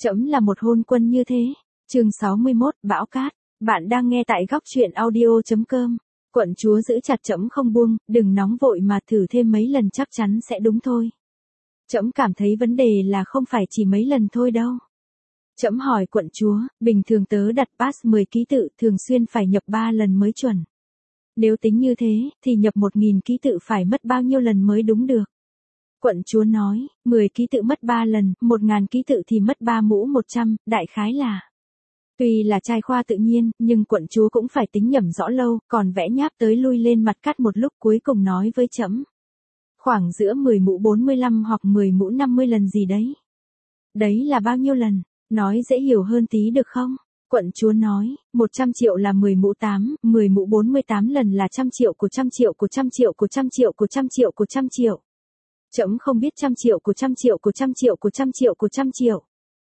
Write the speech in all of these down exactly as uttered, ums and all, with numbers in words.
Trẫm là một hôn quân như thế. Chương sáu mươi mốt, Bão Cát. Bạn đang nghe tại góc truyện audio chấm com. Quận chúa giữ chặt trẫm không buông, đừng nóng vội mà thử thêm mấy lần chắc chắn sẽ đúng thôi. Trẫm cảm thấy vấn đề là không phải chỉ mấy lần thôi đâu. Trẫm hỏi quận chúa, bình thường tớ đặt pass mười ký tự thường xuyên phải nhập ba lần mới chuẩn. Nếu tính như thế, thì nhập một nghìn ký tự phải mất bao nhiêu lần mới đúng được? Quận chúa nói, mười ký tự mất ba lần, một nghìn ký tự thì mất ba mũ một trăm, đại khái là. Tuy là trai khoa tự nhiên, nhưng quận chúa cũng phải tính nhẩm rõ lâu, còn vẽ nháp tới lui lên mặt cát một lúc cuối cùng nói với trẫm. Khoảng giữa mười mũ bốn mươi lăm hoặc mười mũ năm mươi lần gì đấy. Đấy là bao nhiêu lần? Nói dễ hiểu hơn tí được không? Quận chúa nói, một trăm triệu là mười mũ tám, mười mũ bốn mươi tám lần là trăm triệu của trăm triệu của trăm triệu của trăm triệu của trăm triệu của trăm triệu. Trẫm không biết trăm triệu của trăm triệu của trăm triệu của trăm triệu của trăm triệu.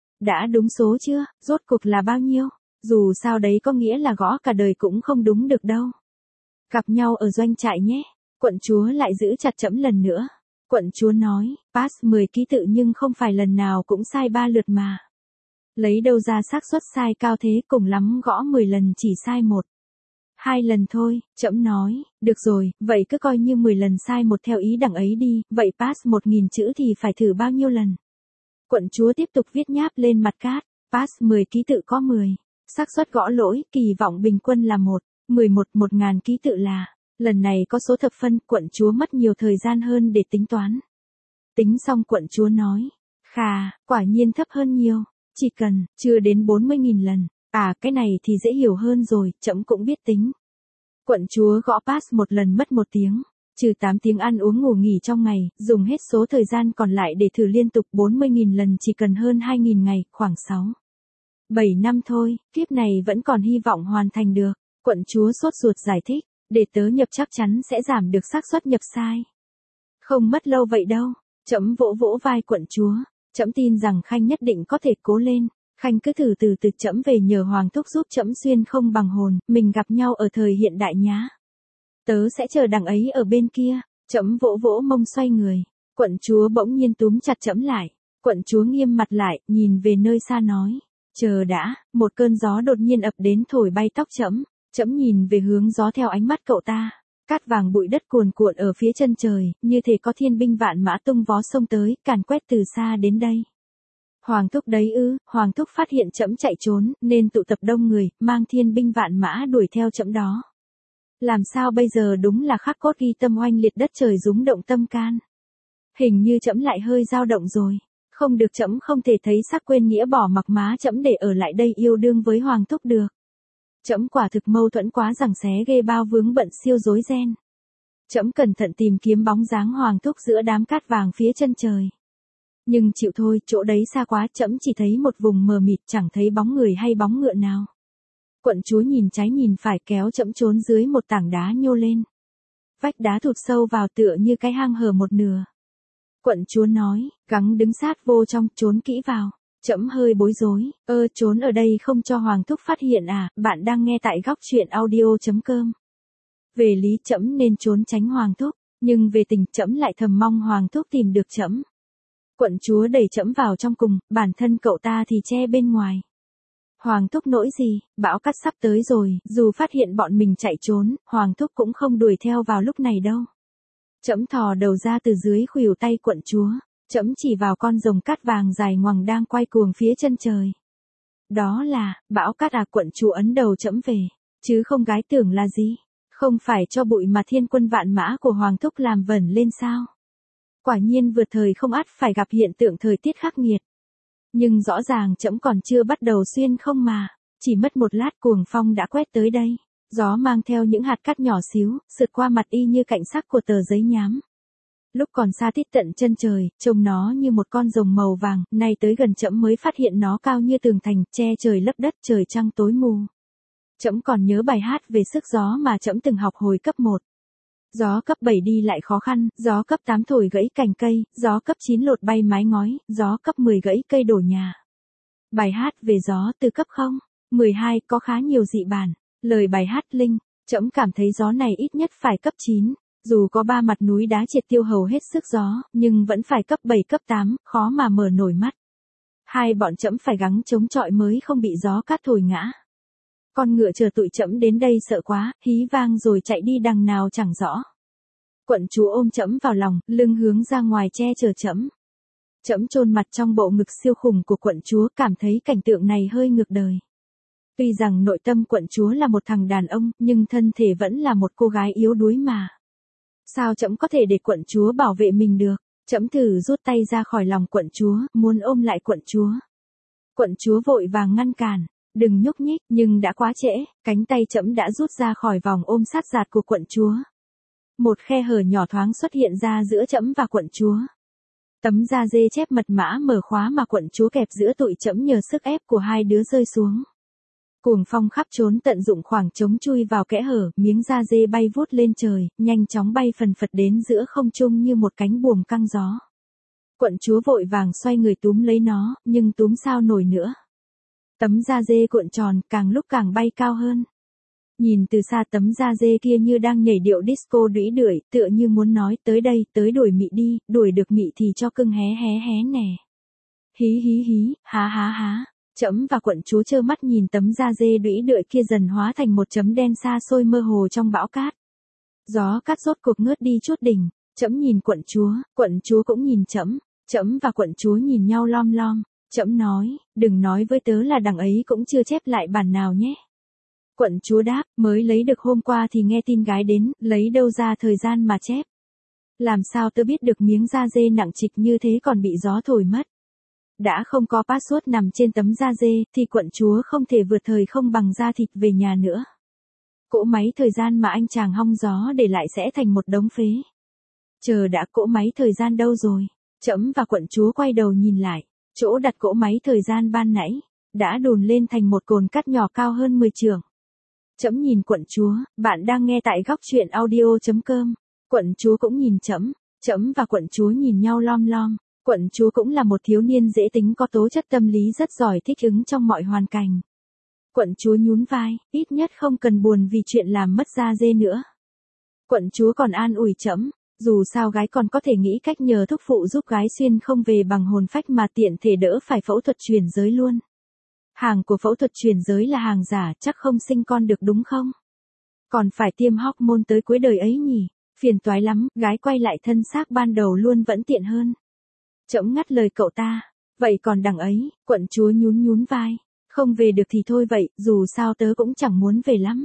Đã đúng số chưa, rốt cuộc là bao nhiêu? Dù sao đấy có nghĩa là gõ cả đời cũng không đúng được đâu. Gặp nhau ở doanh trại nhé. Quận chúa lại giữ chặt trẫm lần nữa. Quận chúa nói, pass mười ký tự nhưng không phải lần nào cũng sai ba lượt mà. Lấy đâu ra xác suất sai cao thế, cùng lắm gõ mười lần chỉ sai một. Hai lần thôi, trẫm nói, được rồi, vậy cứ coi như mười lần sai một theo ý đằng ấy đi, vậy pass một nghìn chữ thì phải thử bao nhiêu lần? Quận chúa tiếp tục viết nháp lên mặt cát, pass mười ký tự có mười, xác suất gõ lỗi, kỳ vọng bình quân là một, mười một, một nghìn ký tự là, lần này có số thập phân, quận chúa mất nhiều thời gian hơn để tính toán. Tính xong quận chúa nói, khà, quả nhiên thấp hơn nhiều, chỉ cần, chưa đến bốn mươi nghìn lần. À, cái này thì dễ hiểu hơn rồi, trẫm cũng biết tính. Quận chúa gõ pass một lần mất một tiếng, trừ tám tiếng ăn uống ngủ nghỉ trong ngày, dùng hết số thời gian còn lại để thử liên tục bốn mươi nghìn lần chỉ cần hơn hai nghìn ngày, khoảng sáu, bảy năm thôi, kiếp này vẫn còn hy vọng hoàn thành được. Quận chúa sốt ruột giải thích, để tớ nhập chắc chắn sẽ giảm được xác suất nhập sai. Không mất lâu vậy đâu, trẫm vỗ vỗ vai quận chúa, trẫm tin rằng Khanh nhất định có thể cố lên. Khanh cứ thử từ từ trẫm về nhờ Hoàng thúc giúp trẫm xuyên không bằng hồn, mình gặp nhau ở thời hiện đại nhá. Tớ sẽ chờ đằng ấy ở bên kia. Trẫm vỗ vỗ mông xoay người. Quận chúa bỗng nhiên túm chặt trẫm lại. Quận chúa nghiêm mặt lại, nhìn về nơi xa nói. Chờ đã, một cơn gió đột nhiên ập đến thổi bay tóc trẫm. Trẫm nhìn về hướng gió theo ánh mắt cậu ta. Cát vàng bụi đất cuồn cuộn ở phía chân trời, như thể có thiên binh vạn mã tung vó sông tới, càn quét từ xa đến đây. Hoàng thúc đấy ư? Hoàng thúc phát hiện trẫm chạy trốn, nên tụ tập đông người, mang thiên binh vạn mã đuổi theo trẫm đó. Làm sao bây giờ, đúng là khắc cốt ghi tâm, oanh liệt đất trời rúng động tâm can. Hình như trẫm lại hơi dao động rồi. Không được, trẫm không thể thấy sắc quên nghĩa bỏ mặc má trẫm để ở lại đây yêu đương với Hoàng thúc được. Trẫm quả thực mâu thuẫn quá rằng xé ghê bao vướng bận siêu rối ren. Trẫm cẩn thận tìm kiếm bóng dáng Hoàng thúc giữa đám cát vàng phía chân trời. Nhưng chịu thôi, chỗ đấy xa quá, trẫm chỉ thấy một vùng mờ mịt, chẳng thấy bóng người hay bóng ngựa nào. Quận chúa nhìn trái nhìn phải, kéo trẫm trốn dưới một tảng đá nhô lên. Vách đá thụt sâu vào tựa như cái hang hở một nửa. Quận chúa nói, gắng đứng sát vô trong, trốn kỹ vào. Trẫm hơi bối rối, ơ trốn ở đây không cho Hoàng thúc phát hiện à? Bạn đang nghe tại góc truyện audio chấm com. Về lý trẫm nên trốn tránh Hoàng thúc, nhưng về tình trẫm lại thầm mong Hoàng thúc tìm được trẫm. Quận chúa đẩy trẫm vào trong cùng, bản thân cậu ta thì che bên ngoài. Hoàng thúc nỗi gì, bão cát sắp tới rồi, dù phát hiện bọn mình chạy trốn, Hoàng thúc cũng không đuổi theo vào lúc này đâu. Trẫm thò đầu ra từ dưới khuỷu tay quận chúa, trẫm chỉ vào con rồng cát vàng dài ngoằng đang quay cuồng phía chân trời. Đó là, bão cát à? Quận chúa ấn đầu trẫm về, chứ không gái tưởng là gì, không phải cho bụi mà thiên quân vạn mã của Hoàng thúc làm vẩn lên sao? Quả nhiên vượt thời không ắt phải gặp hiện tượng thời tiết khắc nghiệt. Nhưng rõ ràng trẫm còn chưa bắt đầu xuyên không mà, chỉ mất một lát cuồng phong đã quét tới đây. Gió mang theo những hạt cát nhỏ xíu, sượt qua mặt y như cạnh sắc của tờ giấy nhám. Lúc còn xa tít tận chân trời, trông nó như một con rồng màu vàng, nay tới gần trẫm mới phát hiện nó cao như tường thành, che trời lấp đất, trời trăng tối mù. Trẫm còn nhớ bài hát về sức gió mà trẫm từng học hồi cấp một. Gió cấp bảy đi lại khó khăn, gió cấp tám thổi gãy cành cây, gió cấp chín lột bay mái ngói, gió cấp mười gãy cây đổ nhà. Bài hát về gió từ cấp không, mười hai có khá nhiều dị bản. Lời bài hát linh, trẫm cảm thấy gió này ít nhất phải cấp chín, dù có ba mặt núi đá triệt tiêu hầu hết sức gió, nhưng vẫn phải cấp bảy cấp tám, khó mà mở nổi mắt. Hai bọn trẫm phải gắng chống chọi mới không bị gió cát thổi ngã. Con ngựa chờ tụi trẫm đến đây sợ quá, hí vang rồi chạy đi đằng nào chẳng rõ. Quận chúa ôm trẫm vào lòng, lưng hướng ra ngoài che chở trẫm. Trẫm chôn mặt trong bộ ngực siêu khủng của quận chúa, cảm thấy cảnh tượng này hơi ngược đời. Tuy rằng nội tâm quận chúa là một thằng đàn ông, nhưng thân thể vẫn là một cô gái yếu đuối mà. Sao trẫm có thể để quận chúa bảo vệ mình được? Trẫm thử rút tay ra khỏi lòng quận chúa, muốn ôm lại quận chúa. Quận chúa vội vàng ngăn cản, đừng nhúc nhích, nhưng đã quá trễ, cánh tay trẫm đã rút ra khỏi vòng ôm sát giạt của quận chúa. Một khe hở nhỏ thoáng xuất hiện ra giữa trẫm và quận chúa. Tấm da dê chép mật mã mở khóa mà quận chúa kẹp giữa tụi trẫm nhờ sức ép của hai đứa rơi xuống. Cuồng phong khắp trốn tận dụng khoảng trống chui vào kẽ hở, miếng da dê bay vút lên trời, nhanh chóng bay phần phật đến giữa không trung như một cánh buồm căng gió. Quận chúa vội vàng xoay người túm lấy nó, nhưng túm sao nổi nữa. Tấm da dê cuộn tròn, càng lúc càng bay cao hơn. Nhìn từ xa tấm da dê kia như đang nhảy điệu disco đũy đuổi, tựa như muốn nói tới đây, tới đuổi mị đi, đuổi được mị thì cho cưng hé hé hé nè. Hí hí hí, há há há. Trẫm và quận chúa trơ mắt nhìn tấm da dê đũy đuổi kia dần hóa thành một chấm đen xa xôi mơ hồ trong bão cát. Gió cát rốt cuộc ngớt đi chút đỉnh, trẫm nhìn quận chúa, quận chúa cũng nhìn trẫm, trẫm và quận chúa nhìn nhau lom lom, trẫm nói, đừng nói với tớ là đằng ấy cũng chưa chép lại bản nào nhé. Quận chúa đáp, mới lấy được hôm qua thì nghe tin gái đến, lấy đâu ra thời gian mà chép. Làm sao tớ biết được miếng da dê nặng trịch như thế còn bị gió thổi mất. Đã không có password nằm trên tấm da dê, thì quận chúa không thể vượt thời không bằng da thịt về nhà nữa. Cỗ máy thời gian mà anh chàng hong gió để lại sẽ thành một đống phế. Chờ đã, cỗ máy thời gian đâu rồi? Trẫm và quận chúa quay đầu nhìn lại, chỗ đặt cỗ máy thời gian ban nãy, đã đùn lên thành một cồn cát nhỏ cao hơn mười trượng. Trẫm nhìn quận chúa, bạn đang nghe tại góc truyện audio chấm com. Quận chúa cũng nhìn trẫm, trẫm và quận chúa nhìn nhau lom lom. Quận chúa cũng là một thiếu niên dễ tính có tố chất tâm lý rất giỏi thích ứng trong mọi hoàn cảnh. Quận chúa nhún vai, ít nhất không cần buồn vì chuyện làm mất da dê nữa. Quận chúa còn an ủi trẫm, dù sao gái còn có thể nghĩ cách nhờ thúc phụ giúp gái xuyên không về bằng hồn phách mà tiện thể đỡ phải phẫu thuật chuyển giới luôn. Hàng của phẫu thuật chuyển giới là hàng giả, chắc không sinh con được đúng không? Còn phải tiêm hormone tới cuối đời ấy nhỉ, phiền toái lắm, gái quay lại thân xác ban đầu luôn vẫn tiện hơn. Trẫm ngắt lời cậu ta, vậy còn đằng ấy, quận chúa nhún nhún vai, không về được thì thôi vậy, dù sao tớ cũng chẳng muốn về lắm.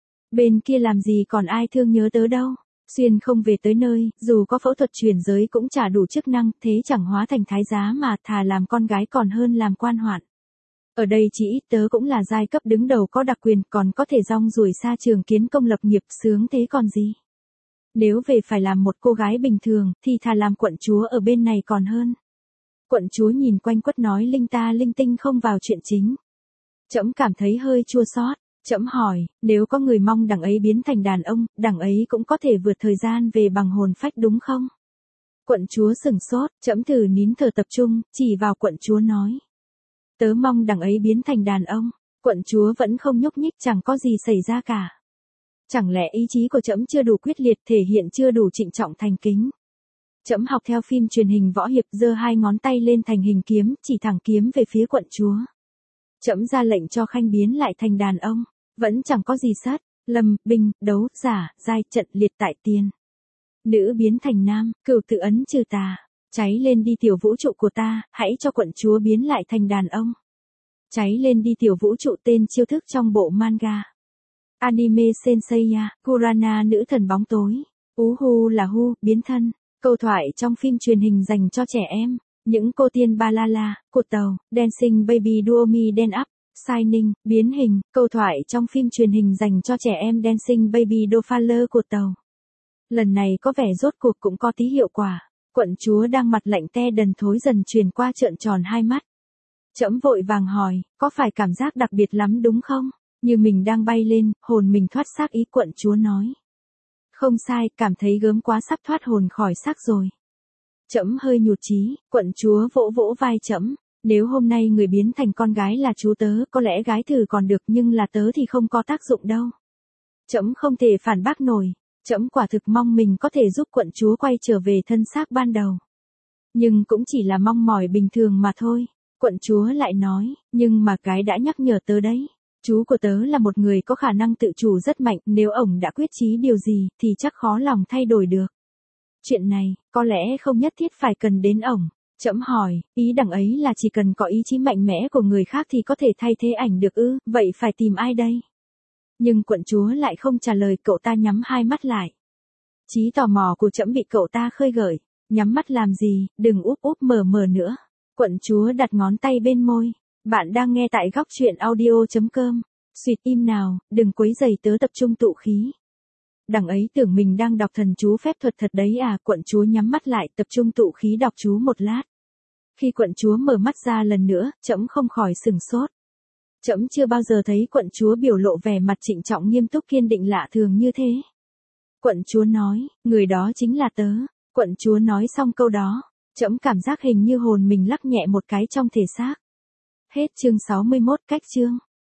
Bên kia làm gì còn ai thương nhớ tớ đâu, xuyên không về tới nơi, dù có phẫu thuật chuyển giới cũng chả đủ chức năng, thế chẳng hóa thành thái giá mà thà làm con gái còn hơn làm quan hoạn. Ở đây chỉ ít tớ cũng là giai cấp đứng đầu có đặc quyền, còn có thể rong ruổi xa trường kiến công lập nghiệp, sướng thế còn gì. Nếu về phải làm một cô gái bình thường, thì thà làm quận chúa ở bên này còn hơn. Quận chúa nhìn quanh quất nói linh ta linh tinh không vào chuyện chính. Trẫm cảm thấy hơi chua xót. Trẫm hỏi, nếu có người mong đằng ấy biến thành đàn ông, đằng ấy cũng có thể vượt thời gian về bằng hồn phách đúng không? Quận chúa sừng sốt, trẫm thử nín thở tập trung, chỉ vào quận chúa nói. Tớ mong đằng ấy biến thành đàn ông. Quận chúa vẫn không nhúc nhích, chẳng có gì xảy ra cả. Chẳng lẽ ý chí của trẫm chưa đủ quyết liệt, thể hiện chưa đủ trịnh trọng thành kính? Trẫm học theo phim truyền hình võ hiệp, giơ hai ngón tay lên thành hình kiếm, chỉ thẳng kiếm về phía quận chúa. Trẫm ra lệnh cho khanh biến lại thành đàn ông, vẫn chẳng có gì sát, lâm, binh, đấu, giả, giai, trận, liệt tại tiên. Nữ biến thành nam, cửu tự ấn trừ tà, cháy lên đi tiểu vũ trụ của ta, hãy cho quận chúa biến lại thành đàn ông. Cháy lên đi tiểu vũ trụ tên chiêu thức trong bộ manga. Anime Senseiya, Kurana nữ thần bóng tối, Uhu là Hu, biến thân, câu thoại trong phim truyền hình dành cho trẻ em, những cô tiên ba la la, cột tàu, Dancing Baby Duo Me Den Up, Shining, biến hình, câu thoại trong phim truyền hình dành cho trẻ em Dancing Baby Dofaller cột tàu. Lần này có vẻ rốt cuộc cũng có tí hiệu quả, quận chúa đang mặt lạnh te đần thối dần truyền qua trợn tròn hai mắt. Trẫm vội vàng hỏi, có phải cảm giác đặc biệt lắm đúng không? Như mình đang bay lên, hồn mình thoát xác ý, quận chúa nói. Không sai, cảm thấy gớm quá sắp thoát hồn khỏi xác rồi. Trẫm hơi nhụt chí, quận chúa vỗ vỗ vai trẫm, nếu hôm nay người biến thành con gái là chú tớ, có lẽ gái thử còn được nhưng là tớ thì không có tác dụng đâu. Trẫm không thể phản bác nổi, trẫm quả thực mong mình có thể giúp quận chúa quay trở về thân xác ban đầu. Nhưng cũng chỉ là mong mỏi bình thường mà thôi. Quận chúa lại nói, nhưng mà cái đã nhắc nhở tớ đấy. Chú của tớ là một người có khả năng tự chủ rất mạnh, nếu ổng đã quyết chí điều gì, thì chắc khó lòng thay đổi được. Chuyện này, có lẽ không nhất thiết phải cần đến ổng. Trẫm hỏi, ý đằng ấy là chỉ cần có ý chí mạnh mẽ của người khác thì có thể thay thế ảnh được ư, vậy phải tìm ai đây? Nhưng quận chúa lại không trả lời, cậu ta nhắm hai mắt lại. Trí tò mò của trẫm bị cậu ta khơi gợi. Nhắm mắt làm gì, đừng úp úp mờ mờ nữa. Quận chúa đặt ngón tay bên môi. Bạn đang nghe tại góc truyện audio chấm com. Xuyệt im nào, đừng quấy rầy tớ tập trung tụ khí. Đằng ấy tưởng mình đang đọc thần chú phép thuật thật đấy à, quận chúa nhắm mắt lại tập trung tụ khí đọc chú một lát. Khi quận chúa mở mắt ra lần nữa, trẫm không khỏi sửng sốt. Trẫm chưa bao giờ thấy quận chúa biểu lộ vẻ mặt trịnh trọng nghiêm túc kiên định lạ thường như thế. Quận chúa nói, người đó chính là tớ. Quận chúa nói xong câu đó, trẫm cảm giác hình như hồn mình lắc nhẹ một cái trong thể xác. Hết chương sáu mươi mốt, cách chương.